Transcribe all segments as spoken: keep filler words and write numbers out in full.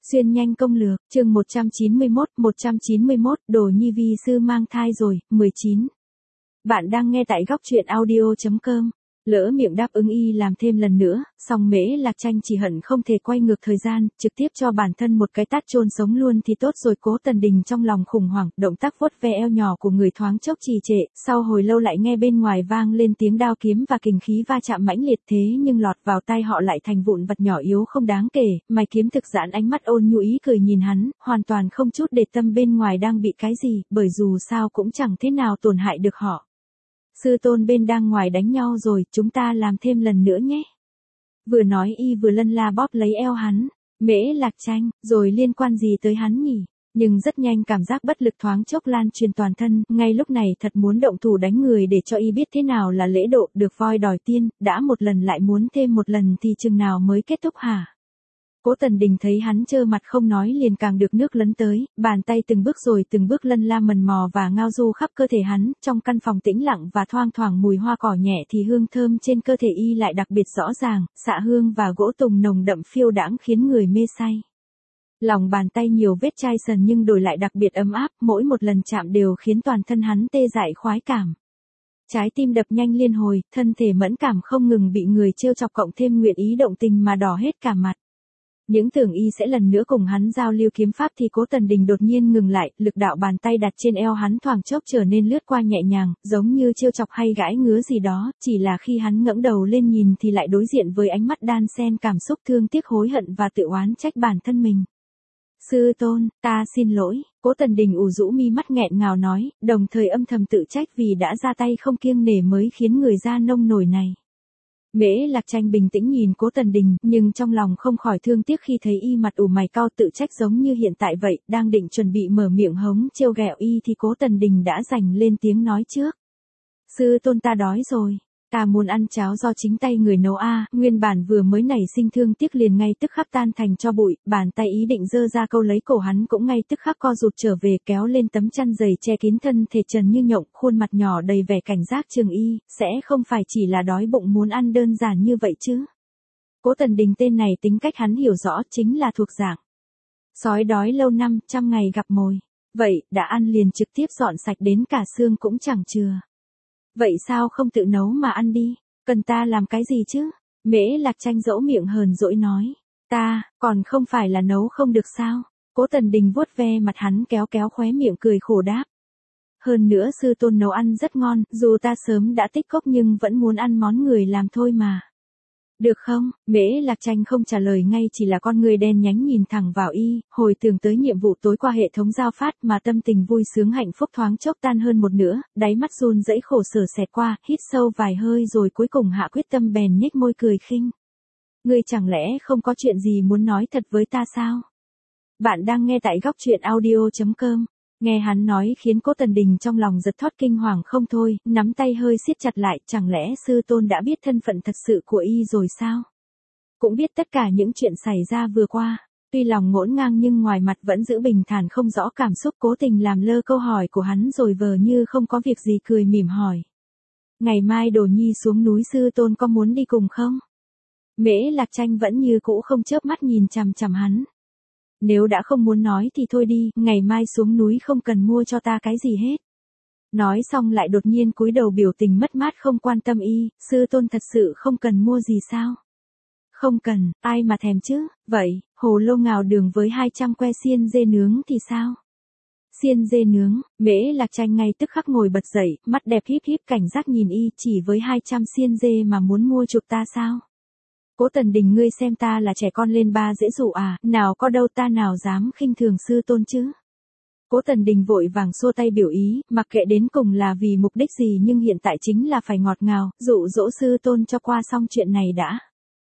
Xuyên nhanh công lược, chương một trăm chín mươi mốt, một trăm chín mươi mốt, Đồ Nhi vi sư mang thai rồi, mười chín. Bạn đang nghe tại góc truyện audio chấm com. Lỡ miệng đáp ứng y làm thêm lần nữa, song Mễ Lạc Tranh chỉ hận không thể quay ngược thời gian, trực tiếp cho bản thân một cái tát chôn sống luôn thì tốt rồi. Cố Tần Đình trong lòng khủng hoảng, động tác vuốt ve eo nhỏ của người thoáng chốc trì trệ, sau hồi lâu lại nghe bên ngoài vang lên tiếng đao kiếm và kình khí va chạm mãnh liệt, thế nhưng lọt vào tai họ lại thành vụn vật nhỏ yếu không đáng kể. Mày Kiếm thực giãn ánh mắt ôn nhu ý cười nhìn hắn, hoàn toàn không chút để tâm bên ngoài đang bị cái gì, bởi dù sao cũng chẳng thế nào tổn hại được họ. Sư tôn bên đang ngoài đánh nhau rồi, chúng ta làm thêm lần nữa nhé. Vừa nói y vừa lân la bóp lấy eo hắn. Mễ Lạc Tranh, rồi liên quan gì tới hắn nhỉ? Nhưng rất nhanh cảm giác bất lực thoáng chốc lan truyền toàn thân, ngay lúc này thật muốn động thủ đánh người để cho y biết thế nào là lễ độ, được voi đòi tiên, đã một lần lại muốn thêm một lần thì chừng nào mới kết thúc hả? Cố Tần Đình thấy hắn trơ mặt không nói liền càng được nước lấn tới, bàn tay từng bước rồi từng bước lân la mần mò và ngao du khắp cơ thể hắn, trong căn phòng tĩnh lặng và thoang thoảng mùi hoa cỏ nhẹ thì hương thơm trên cơ thể y lại đặc biệt rõ ràng, xạ hương và gỗ tùng nồng đậm phiêu đãng khiến người mê say. Lòng bàn tay nhiều vết chai sần nhưng đổi lại đặc biệt ấm áp, mỗi một lần chạm đều khiến toàn thân hắn tê dại khoái cảm. Trái tim đập nhanh liên hồi, thân thể mẫn cảm không ngừng bị người trêu chọc cộng thêm nguyện ý động tình mà đỏ hết cả mặt. Những tưởng y sẽ lần nữa cùng hắn giao lưu kiếm pháp thì Cố Tần Đình đột nhiên ngừng lại, lực đạo bàn tay đặt trên eo hắn thoáng chốc trở nên lướt qua nhẹ nhàng, giống như trêu chọc hay gãi ngứa gì đó, chỉ là khi hắn ngẩng đầu lên nhìn thì lại đối diện với ánh mắt đan xen cảm xúc thương tiếc hối hận và tự oán trách bản thân mình. Sư tôn, ta xin lỗi, Cố Tần Đình ủ rũ mi mắt nghẹn ngào nói, đồng thời âm thầm tự trách vì đã ra tay không kiêng nể mới khiến người ra nông nổi này. Mễ Lạc Tranh bình tĩnh nhìn Cố Tần Đình, nhưng trong lòng không khỏi thương tiếc khi thấy y mặt ủ mày cau tự trách giống như hiện tại vậy, đang định chuẩn bị mở miệng hống trêu ghẹo y thì Cố Tần Đình đã giành lên tiếng nói trước. Sư tôn ta đói rồi, ta muốn ăn cháo do chính tay người nấu a. À, nguyên bản vừa mới nảy sinh thương tiếc liền ngay tức khắc tan thành cho bụi, bàn tay ý định giơ ra câu lấy cổ hắn cũng ngay tức khắc co rụt trở về, kéo lên tấm chăn dày che kín thân thể trần như nhộng, khuôn mặt nhỏ đầy vẻ cảnh giác trường y, sẽ không phải chỉ là đói bụng muốn ăn đơn giản như vậy chứ. Cố Tần Đình tên này tính cách hắn hiểu rõ, chính là thuộc dạng sói đói lâu năm, trăm ngày gặp mồi. Vậy, đã ăn liền trực tiếp dọn sạch đến cả xương cũng chẳng chừa. Vậy sao không tự nấu mà ăn đi, cần ta làm cái gì chứ? Mễ Lạc Tranh dỗ miệng hờn dỗi nói, ta, còn không phải là nấu không được sao? Cố Tần Đình vuốt ve mặt hắn kéo kéo khóe miệng cười khổ đáp. Hơn nữa sư tôn nấu ăn rất ngon, dù ta sớm đã tích cốc nhưng vẫn muốn ăn món người làm thôi mà. Được không? Mễ Lạc Tranh không trả lời ngay, chỉ là con người đen nhánh nhìn thẳng vào y, hồi tưởng tới nhiệm vụ tối qua hệ thống giao phát mà tâm tình vui sướng hạnh phúc thoáng chốc tan hơn một nửa, đáy mắt run rẩy khổ sở xẹt qua, hít sâu vài hơi rồi cuối cùng hạ quyết tâm bèn nhếch môi cười khinh. Ngươi chẳng lẽ không có chuyện gì muốn nói thật với ta sao? Bạn đang nghe tại góc truyện audio chấm com. Nghe hắn nói khiến Cố Tần Đình trong lòng giật thót kinh hoàng không thôi, nắm tay hơi siết chặt lại, chẳng lẽ sư tôn đã biết thân phận thật sự của y rồi sao? Cũng biết tất cả những chuyện xảy ra vừa qua, tuy lòng ngổn ngang nhưng ngoài mặt vẫn giữ bình thản không rõ cảm xúc, cố tình làm lơ câu hỏi của hắn rồi vờ như không có việc gì cười mỉm hỏi. Ngày mai Đồ Nhi xuống núi sư tôn có muốn đi cùng không? Mễ Lạc Tranh vẫn như cũ không chớp mắt nhìn chằm chằm hắn. Nếu đã không muốn nói thì thôi đi, ngày mai xuống núi không cần mua cho ta cái gì hết. Nói xong lại đột nhiên cúi đầu biểu tình mất mát không quan tâm y, sư tôn thật sự không cần mua gì sao? Không cần, ai mà thèm chứ, vậy, hồ lô ngào đường với hai trăm que xiên dê nướng thì sao? Xiên dê nướng, Mễ Lạc Tranh ngay tức khắc ngồi bật dậy, mắt đẹp híp híp cảnh giác nhìn y, chỉ với hai trăm xiên dê mà muốn mua chuộc ta sao? Cố Tần Đình, ngươi xem ta là trẻ con lên ba dễ dụ à, nào có đâu, ta nào dám khinh thường sư tôn chứ. Cố Tần Đình vội vàng xua tay biểu ý, mặc kệ đến cùng là vì mục đích gì nhưng hiện tại chính là phải ngọt ngào, dụ dỗ sư tôn cho qua xong chuyện này đã.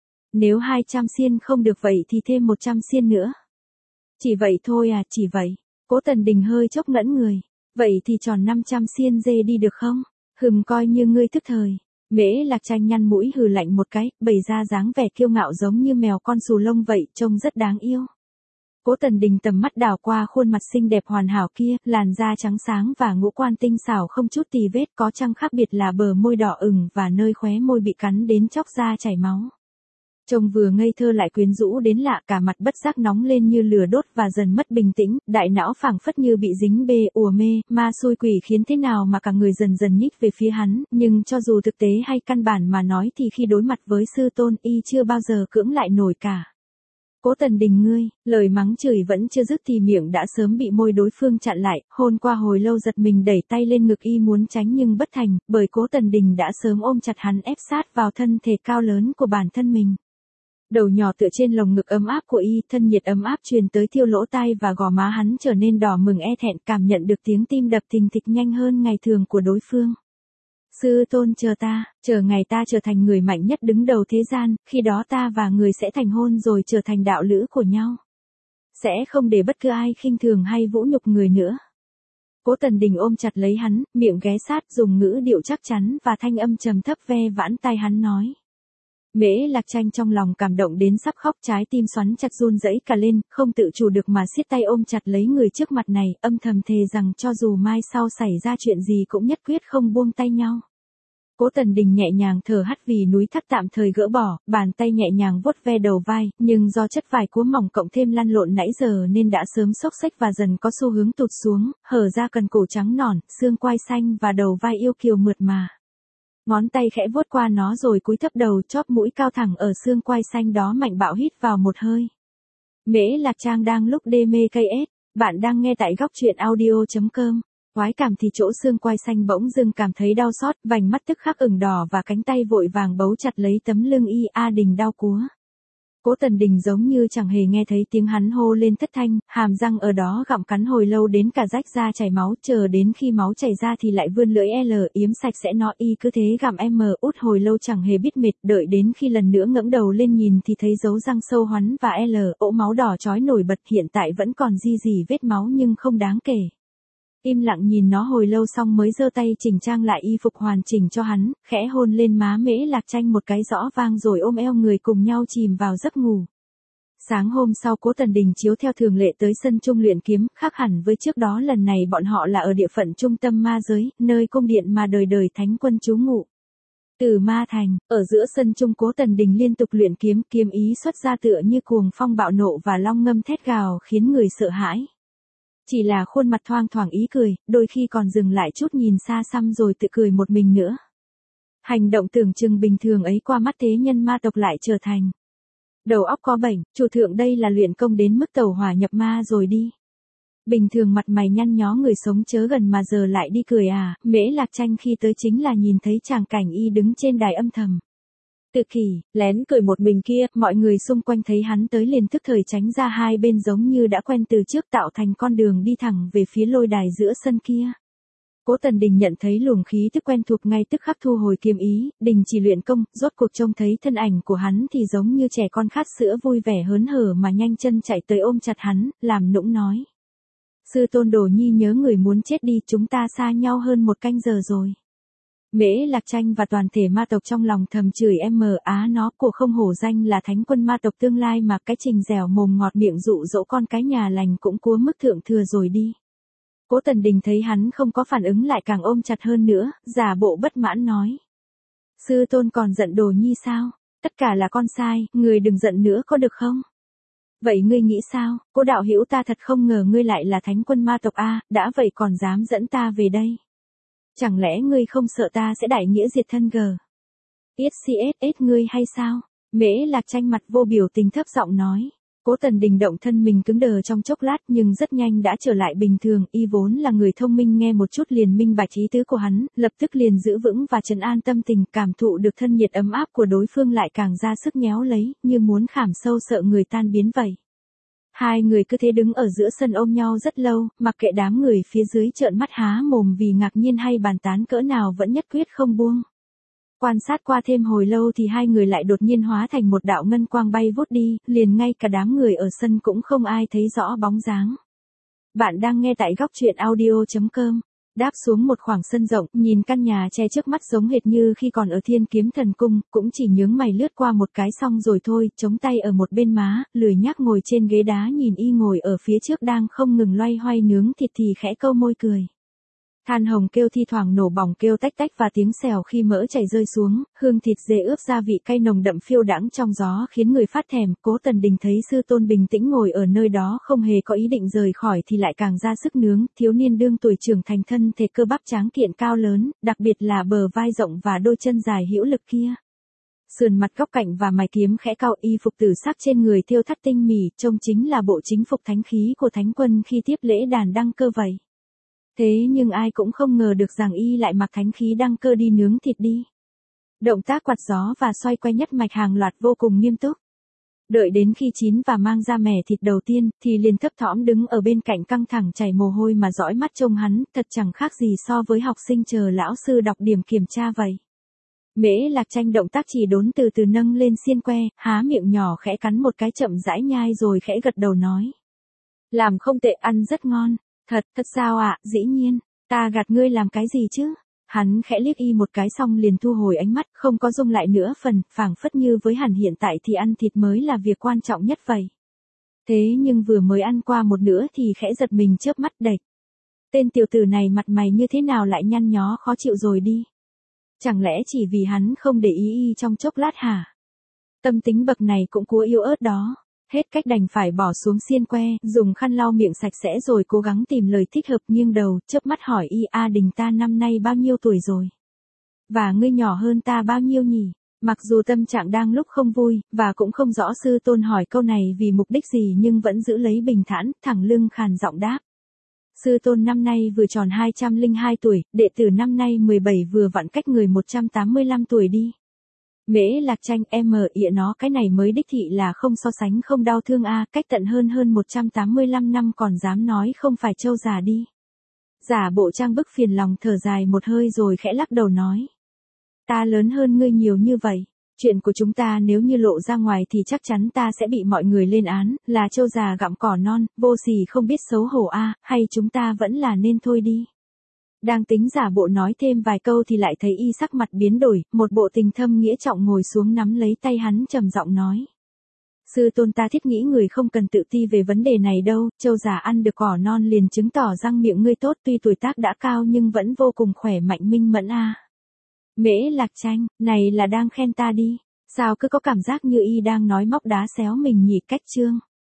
Nếu hai trăm xiên không được vậy thì thêm một trăm xiên nữa. Chỉ vậy thôi à, chỉ vậy. Cố Tần Đình hơi chốc ngẩn người. Vậy thì tròn năm trăm xiên dê đi được không? Hừm, coi như ngươi thức thời. Mễ Lạc Tranh nhăn mũi hừ lạnh một cái, bày ra dáng vẻ kiêu ngạo giống như mèo con xù lông vậy, trông rất đáng yêu. Cố Tần Đình tầm mắt đảo qua khuôn mặt xinh đẹp hoàn hảo kia, làn da trắng sáng và ngũ quan tinh xảo không chút tì vết, có chăng khác biệt là bờ môi đỏ ửng và nơi khóe môi bị cắn đến chóc da chảy máu. Trông vừa ngây thơ lại quyến rũ đến lạ, cả mặt bất giác nóng lên như lửa đốt và dần mất bình tĩnh, đại não phảng phất như bị dính bê, ùa mê, ma xui quỷ khiến thế nào mà cả người dần dần nhích về phía hắn, nhưng cho dù thực tế hay căn bản mà nói thì khi đối mặt với sư tôn y chưa bao giờ cưỡng lại nổi cả. Cố Tần Đình ngươi, lời mắng chửi vẫn chưa dứt thì miệng đã sớm bị môi đối phương chặn lại, hôn qua hồi lâu giật mình đẩy tay lên ngực y muốn tránh nhưng bất thành, bởi Cố Tần Đình đã sớm ôm chặt hắn ép sát vào thân thể cao lớn của bản thân mình. Đầu nhỏ tựa trên lồng ngực ấm áp của y, thân nhiệt ấm áp truyền tới thiêu lỗ tai và gò má hắn trở nên đỏ mừng e thẹn, cảm nhận được tiếng tim đập thình thịch nhanh hơn ngày thường của đối phương. Sư tôn chờ ta, chờ ngày ta trở thành người mạnh nhất đứng đầu thế gian, khi đó ta và người sẽ thành hôn rồi trở thành đạo lữ của nhau. Sẽ không để bất cứ ai khinh thường hay vũ nhục người nữa. Cố Tần Đình ôm chặt lấy hắn, miệng ghé sát dùng ngữ điệu chắc chắn và thanh âm trầm thấp ve vãn tai hắn nói. Mễ Lạc Tranh trong lòng cảm động đến sắp khóc, trái tim xoắn chặt run rẩy cả lên, không tự chủ được mà siết tay ôm chặt lấy người trước mặt này, âm thầm thề rằng cho dù mai sau xảy ra chuyện gì cũng nhất quyết không buông tay nhau. Cố Tần Đình nhẹ nhàng thở hắt vì núi thắt tạm thời gỡ bỏ, bàn tay nhẹ nhàng vuốt ve đầu vai, nhưng do chất vải cúa mỏng cộng thêm lăn lộn nãy giờ nên đã sớm xốc xếch và dần có xu hướng tụt xuống, hở ra cần cổ trắng nõn, xương quai xanh và đầu vai yêu kiều mượt mà. Ngón tay khẽ vuốt qua nó rồi cúi thấp đầu, chóp mũi cao thẳng ở xương quai xanh đó mạnh bạo hít vào một hơi. Mễ Lạc Trang đang lúc đê mê cây ét, bạn đang nghe tại góc truyện audio chấm com. Khoái cảm thì chỗ xương quai xanh bỗng dưng cảm thấy đau xót, vành mắt tức khắc ửng đỏ và cánh tay vội vàng bấu chặt lấy tấm lưng y. A Đình đau cúa. Cố Tần Đình giống như chẳng hề nghe thấy tiếng hắn hô lên thất thanh, hàm răng ở đó gặm cắn hồi lâu đến cả rách ra chảy máu, chờ đến khi máu chảy ra thì lại vươn lưỡi L yếm sạch sẽ nó, y cứ thế gặm M út hồi lâu chẳng hề biết mệt, đợi đến khi lần nữa ngẩng đầu lên nhìn thì thấy dấu răng sâu hoắn và L ỗ máu đỏ chói nổi bật, hiện tại vẫn còn di dì vết máu nhưng không đáng kể. Im lặng nhìn nó hồi lâu xong mới giơ tay chỉnh trang lại y phục hoàn chỉnh cho hắn, khẽ hôn lên má Mễ Lạc Tranh một cái rõ vang rồi ôm eo người cùng nhau chìm vào giấc ngủ. Sáng hôm sau Cố Tần Đình chiếu theo thường lệ tới sân trung luyện kiếm, khác hẳn với trước đó lần này bọn họ là ở địa phận trung tâm ma giới, nơi cung điện mà đời đời thánh quân trú ngụ. Từ ma thành, ở giữa sân trung Cố Tần Đình liên tục luyện kiếm, kiếm ý xuất ra tựa như cuồng phong bạo nộ và long ngâm thét gào khiến người sợ hãi. Chỉ là khuôn mặt thoang thoảng ý cười, đôi khi còn dừng lại chút nhìn xa xăm rồi tự cười một mình nữa. Hành động tưởng chừng bình thường ấy qua mắt thế nhân ma tộc lại trở thành đầu óc có bệnh, chủ thượng đây là luyện công đến mức tẩu hỏa nhập ma rồi đi. Bình thường mặt mày nhăn nhó người sống chớ gần mà giờ lại đi cười à, Mễ Lạc Tranh khi tới chính là nhìn thấy tràng cảnh y đứng trên đài âm thầm. Tự kỷ, lén cười một mình kia, mọi người xung quanh thấy hắn tới liền tức thời tránh ra hai bên giống như đã quen từ trước tạo thành con đường đi thẳng về phía lôi đài giữa sân kia. Cố Tần Đình nhận thấy luồng khí tức quen thuộc ngay tức khắc thu hồi kiếm ý, đình chỉ luyện công, rốt cuộc trông thấy thân ảnh của hắn thì giống như trẻ con khát sữa vui vẻ hớn hở mà nhanh chân chạy tới ôm chặt hắn, làm nũng nói. Sư tôn Đồ Nhi nhớ người muốn chết đi, chúng ta xa nhau hơn một canh giờ rồi. Mễ Lạc Tranh và toàn thể ma tộc trong lòng thầm chửi em á nó của không hổ danh là thánh quân ma tộc tương lai mà cái trình dẻo mồm ngọt miệng dụ dỗ con cái nhà lành cũng cúa mức thượng thừa rồi đi. Cố Tần Đình thấy hắn không có phản ứng lại càng ôm chặt hơn nữa, giả bộ bất mãn nói. Sư tôn còn giận Đồ Nhi sao? Tất cả là con sai, người đừng giận nữa có được không? Vậy ngươi nghĩ sao? Cố đạo hữu ta thật không ngờ ngươi lại là thánh quân ma tộc a, đã vậy còn dám dẫn ta về đây. Chẳng lẽ ngươi không sợ ta sẽ đại nghĩa diệt thân g? ét xê ét ét ngươi hay sao? Mễ Lạc Tranh mặt vô biểu tình thấp giọng nói. Cố Tần Đình động thân mình cứng đờ trong chốc lát nhưng rất nhanh đã trở lại bình thường, y vốn là người thông minh nghe một chút liền minh bạch ý tứ của hắn, lập tức liền giữ vững và trấn an tâm tình, cảm thụ được thân nhiệt ấm áp của đối phương lại càng ra sức nhéo lấy, như muốn khảm sâu sợ người tan biến vậy. Hai người cứ thế đứng ở giữa sân ôm nhau rất lâu, mặc kệ đám người phía dưới trợn mắt há mồm vì ngạc nhiên hay bàn tán cỡ nào vẫn nhất quyết không buông. Quan sát qua thêm hồi lâu thì hai người lại đột nhiên hóa thành một đạo ngân quang bay vút đi, liền ngay cả đám người ở sân cũng không ai thấy rõ bóng dáng. Bạn đang nghe tại góc truyện audio chấm com. Đáp xuống một khoảng sân rộng, nhìn căn nhà che trước mắt giống hệt như khi còn ở Thiên Kiếm Thần Cung, cũng chỉ nhướng mày lướt qua một cái xong rồi thôi, chống tay ở một bên má, lười nhác ngồi trên ghế đá nhìn y ngồi ở phía trước đang không ngừng loay hoay nướng thịt thì khẽ câu môi cười. Than hồng kêu thi thoảng nổ bỏng kêu tách tách và tiếng xèo khi mỡ chảy rơi xuống, hương thịt dê ướp gia vị cay nồng đậm phiêu đãng trong gió khiến người phát thèm. Cố Tần Đình thấy sư tôn bình tĩnh ngồi ở nơi đó không hề có ý định rời khỏi thì lại càng ra sức nướng. Thiếu niên đương tuổi trưởng thành thân thể cơ bắp tráng kiện cao lớn, đặc biệt là bờ vai rộng và đôi chân dài hữu lực kia. Sườn mặt góc cạnh và mày kiếm khẽ cau, y phục tử sắc trên người thêu thắt tinh mỉ, trông chính là bộ chính phục thánh khí của thánh quân khi tiếp lễ đàn đăng cơ vậy. Thế nhưng ai cũng không ngờ được rằng y lại mặc thánh khí đăng cơ đi nướng thịt đi. Động tác quạt gió và xoay quay nhất mạch hàng loạt vô cùng nghiêm túc. Đợi đến khi chín và mang ra mẻ thịt đầu tiên, thì liền thấp thỏm đứng ở bên cạnh căng thẳng chảy mồ hôi mà dõi mắt trông hắn, thật chẳng khác gì so với học sinh chờ lão sư đọc điểm kiểm tra vậy. Mễ Lạc Tranh động tác chỉ đốn từ từ nâng lên xiên que, há miệng nhỏ khẽ cắn một cái chậm rãi nhai rồi khẽ gật đầu nói. Làm không tệ, ăn rất ngon. Thật, thật sao ạ, à? Dĩ nhiên, ta gạt ngươi làm cái gì chứ? Hắn khẽ liếc y một cái xong liền thu hồi ánh mắt, không có dung lại nữa phần, phảng phất như với hẳn hiện tại thì ăn thịt mới là việc quan trọng nhất vậy. Thế nhưng vừa mới ăn qua một nửa thì khẽ giật mình chớp mắt đệch. Tên tiểu tử này mặt mày như thế nào lại nhăn nhó khó chịu rồi đi? Chẳng lẽ chỉ vì hắn không để ý y trong chốc lát hả? Tâm tính bậc này cũng cua yêu ớt đó. Hết cách đành phải bỏ xuống xiên que, dùng khăn lau miệng sạch sẽ rồi cố gắng tìm lời thích hợp, nghiêng đầu, chớp mắt hỏi y. A Đình, ta năm nay bao nhiêu tuổi rồi? Và ngươi nhỏ hơn ta bao nhiêu nhỉ? Mặc dù tâm trạng đang lúc không vui, và cũng không rõ sư tôn hỏi câu này vì mục đích gì nhưng vẫn giữ lấy bình thản, thẳng lưng khàn giọng đáp. Sư tôn năm nay vừa tròn hai trăm lẻ hai tuổi, đệ tử năm nay mười bảy vừa vặn cách người một trăm tám mươi lăm tuổi đi. Mễ Lạc Tranh, em ỉa nó cái này mới đích thị là không so sánh không đau thương a, cách tận hơn hơn một trăm tám mươi lăm năm còn dám nói không phải trâu già đi. Giả bộ trang bức phiền lòng thở dài một hơi rồi khẽ lắc đầu nói. Ta lớn hơn ngươi nhiều như vậy, chuyện của chúng ta nếu như lộ ra ngoài thì chắc chắn ta sẽ bị mọi người lên án, là trâu già gặm cỏ non, vô sỉ không biết xấu hổ a, hay chúng ta vẫn là nên thôi đi. Đang tính giả bộ nói thêm vài câu thì lại thấy y sắc mặt biến đổi, một bộ tình thâm nghĩa trọng ngồi xuống nắm lấy tay hắn trầm giọng nói. Sư tôn, ta thiết nghĩ người không cần tự ti về vấn đề này đâu, trâu già ăn được cỏ non liền chứng tỏ răng miệng ngươi tốt, tuy tuổi tác đã cao nhưng vẫn vô cùng khỏe mạnh minh mẫn a. Mễ Lạc Tranh, này là đang khen ta đi, sao cứ có cảm giác như y đang nói móc đá xéo mình nhỉ? Cách chương